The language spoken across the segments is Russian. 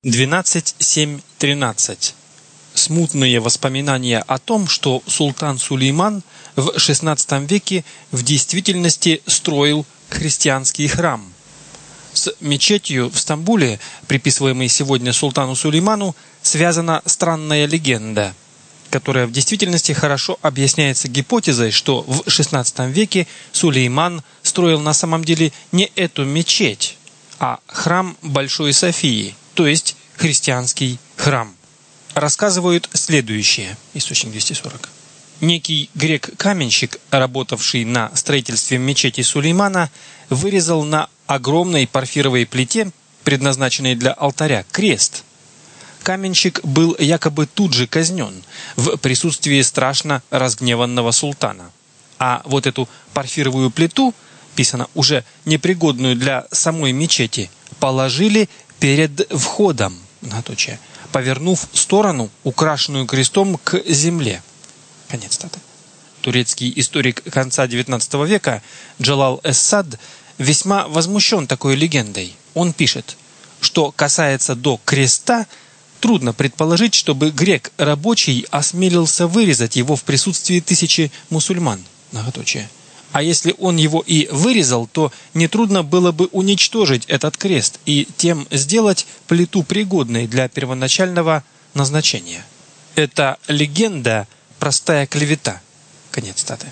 12.7.13. Смутные воспоминания о том, что султан Сулейман в XVI веке в действительности строил христианский храм. С мечетью в Стамбуле, приписываемой сегодня султану Сулейману, связана странная легенда, которая в действительности хорошо объясняется гипотезой, что в XVI веке Сулейман строил на самом деле не эту мечеть, а храм Большой Софии, то есть христианский храм. Рассказывают следующее. Источник 240. Некий грек-каменщик, работавший на строительстве мечети Сулеймана, вырезал на огромной порфировой плите, предназначенной для алтаря, крест. Каменщик был якобы тут же казнен в присутствии страшно разгневанного султана. А вот эту порфировую плиту, писано уже непригодную для самой мечети, положили перед входом, повернув сторону, украшенную крестом, к земле. Конец цитаты. Турецкий историк конца XIX века Джалал эс-Сад весьма возмущен такой легендой. Он пишет, что касается до креста, трудно предположить, чтобы грек рабочий осмелился вырезать его в присутствии тысячи мусульман. А если он его и вырезал, то нетрудно было бы уничтожить этот крест и тем сделать плиту пригодной для первоначального назначения. Эта легенда – простая клевета. Конец цитаты.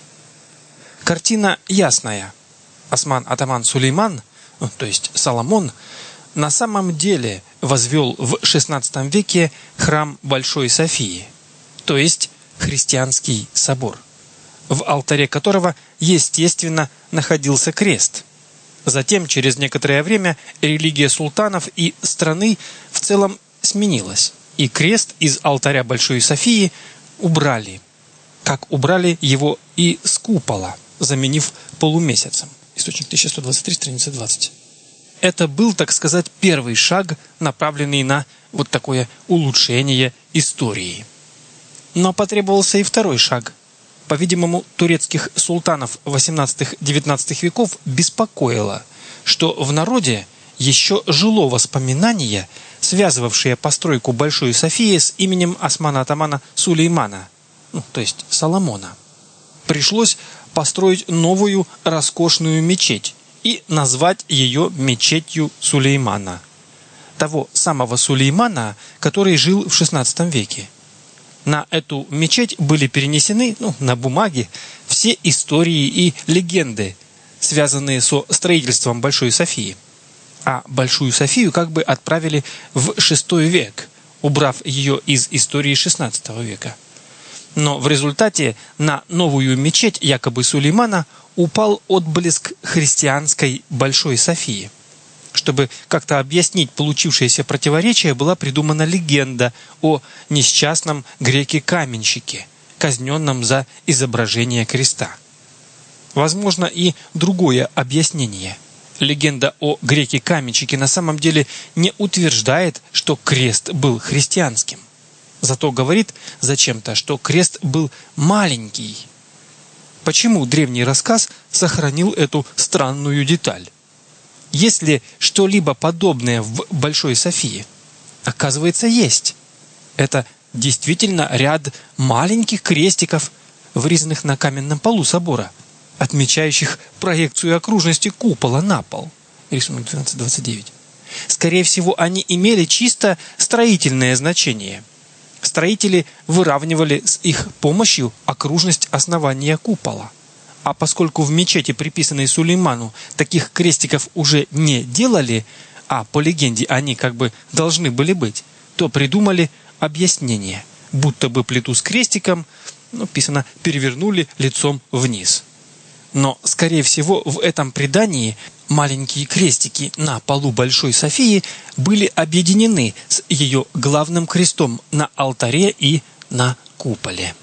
Картина ясная. Осман Атаман Сулейман, то есть Соломон, на самом деле возвел в XVI веке храм Большой Софии, то есть христианский собор, в алтаре которого, естественно, находился крест. Затем, через некоторое время, религия султанов и страны в целом сменилась, и крест из алтаря Большой Софии убрали, как убрали его и с купола, заменив полумесяцем. Источник 1123, страница 20. Это был, так сказать, первый шаг, направленный на вот такое улучшение истории. Но потребовался и второй шаг. По-видимому, турецких султанов XVIII-XIX веков беспокоило, что в народе еще жило воспоминание, связывавшее постройку Большой Софии с именем Османа Атамана Сулеймана, то есть Соломона. Пришлось построить новую роскошную мечеть и назвать ее мечетью Сулеймана, того самого Сулеймана, который жил в XVI веке. На эту мечеть были перенесены, на бумаге, все истории и легенды, связанные со строительством Большой Софии. А Большую Софию как бы отправили в VI век, убрав ее из истории XVI века. Но в результате на новую мечеть якобы Сулеймана упал отблеск христианской Большой Софии. Чтобы как-то объяснить получившееся противоречие, была придумана легенда о несчастном греке-каменщике, казненном за изображение креста. Возможно и другое объяснение. Легенда о греке-каменщике на самом деле не утверждает, что крест был христианским. Зато говорит зачем-то, что крест был маленький. Почему древний рассказ сохранил эту странную деталь? Есть ли что-либо подобное в Большой Софии? Оказывается, есть. Это действительно ряд маленьких крестиков, вырезанных на каменном полу собора, отмечающих проекцию окружности купола на пол. Рисунок 12.29. Скорее всего, они имели чисто строительное значение. Строители выравнивали с их помощью окружность основания купола. А поскольку в мечети, приписанной Сулейману, таких крестиков уже не делали, а по легенде они как бы должны были быть, то придумали объяснение, будто бы плиту с крестиком, писано, перевернули лицом вниз. Но, скорее всего, в этом предании маленькие крестики на полу Большой Софии были объединены с ее главным крестом на алтаре и на куполе.